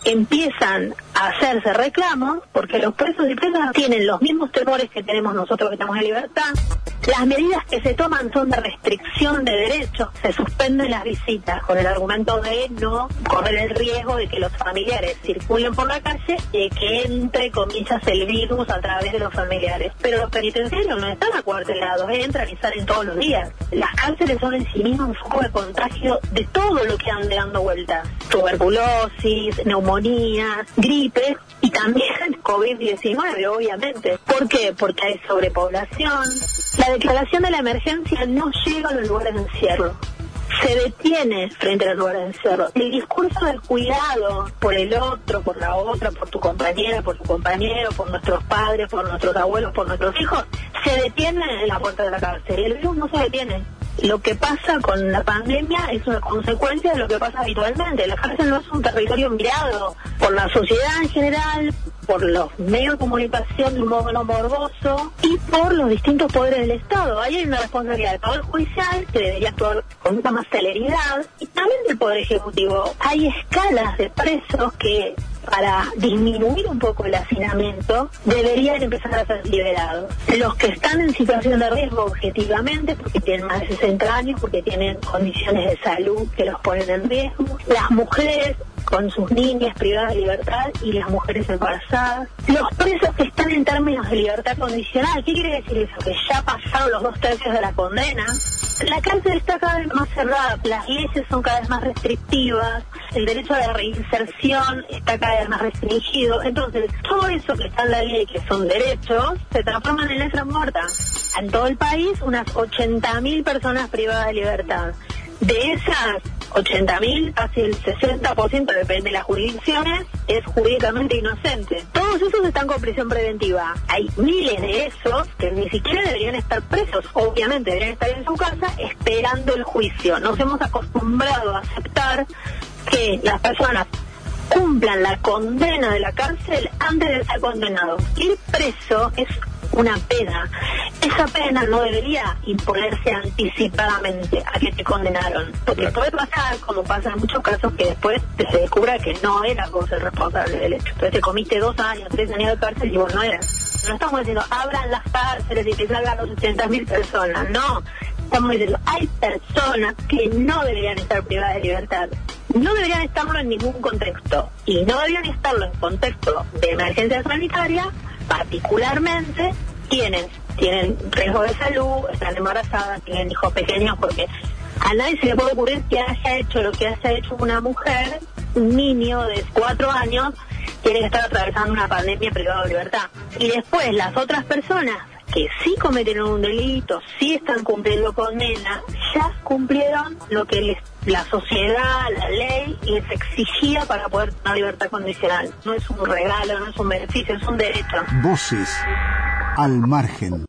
empiezan a hacerse reclamos, porque los presos y presas tienen los mismos temores que tenemos nosotros que estamos en libertad. Las medidas que se toman son de restricción de derechos, se suspenden las visitas con el argumento de no correr el riesgo de que los familiares circulen por la calle y que entre, comillas, el virus a través de los familiares. Pero los penitenciarios no están acuartelados, entran y salen todos los días. Las cárceles son en sí mismas un foco de contagio de todo lo que ande dando vueltas. Tuberculosis, neumonías, gripes y también COVID-19, obviamente. ¿Por qué? Porque hay sobrepoblación. La declaración de la emergencia no llega a los lugares de encierro. Se detiene frente a los lugares de encierro. El discurso del cuidado por el otro, por la otra, por tu compañera, por tu compañero, por nuestros padres, por nuestros abuelos, por nuestros hijos, se detiene en la puerta de la cárcel. Y el virus no se detiene. Lo que pasa con la pandemia es una consecuencia de lo que pasa habitualmente. La cárcel no es un territorio mirado por la sociedad en general, por los medios de comunicación de un modo morboso y por los distintos poderes del Estado. Ahí hay una responsabilidad del Poder Judicial, que debería actuar con mucha más celeridad, y también del Poder Ejecutivo. Hay escalas de presos que, para disminuir un poco el hacinamiento, deberían empezar a ser liberados. Los que están en situación de riesgo objetivamente, porque tienen más de 60 años, porque tienen condiciones de salud que los ponen en riesgo, las mujeres con sus niñas privadas de libertad y las mujeres embarazadas, los presos que están en términos de libertad condicional. ¿Qué quiere decir eso? Que ya pasaron los 2/3 de la condena. La cárcel está cada vez más cerrada, las leyes son cada vez más restrictivas, el derecho a la reinserción está cada vez más restringido. Entonces, todo eso que está en la ley, que son derechos, se transforman en letras muertas. En todo el país, unas 80.000 personas privadas de libertad. De esas 80.000, casi el 60%, depende de las jurisdicciones, es jurídicamente inocente. Todos esos están con prisión preventiva. Hay miles de esos que ni siquiera deberían estar presos. Obviamente deberían estar en su casa esperando el juicio. Nos hemos acostumbrado a aceptar que las personas cumplan la condena de la cárcel antes de ser condenados. Ir preso es una pena. Esa pena no debería imponerse anticipadamente a que te condenaron, porque puede pasar, como pasa en muchos casos, que después se descubra que no eras vos el responsable del hecho. Entonces te comiste 2 años, 3 años de cárcel y vos no eras. No estamos diciendo abran las cárceles y que salgan los 80.000 personas, no. Estamos diciendo hay personas que no deberían estar privadas de libertad. No deberían estarlo en ningún contexto, y no deberían estarlo en contexto de emergencia sanitaria, particularmente quienes tienen riesgo de salud, están embarazadas, tienen hijos pequeños, porque a nadie se le puede ocurrir que haya hecho lo que haya hecho una mujer, un niño de 4 años, tiene que estar atravesando una pandemia privada de libertad. Y después las otras personas que sí cometieron un delito, sí están cumpliendo condena, ya cumplieron lo que la sociedad, la ley les exigía para poder tener libertad condicional. No es un regalo, no es un beneficio, es un derecho. Voces al margen.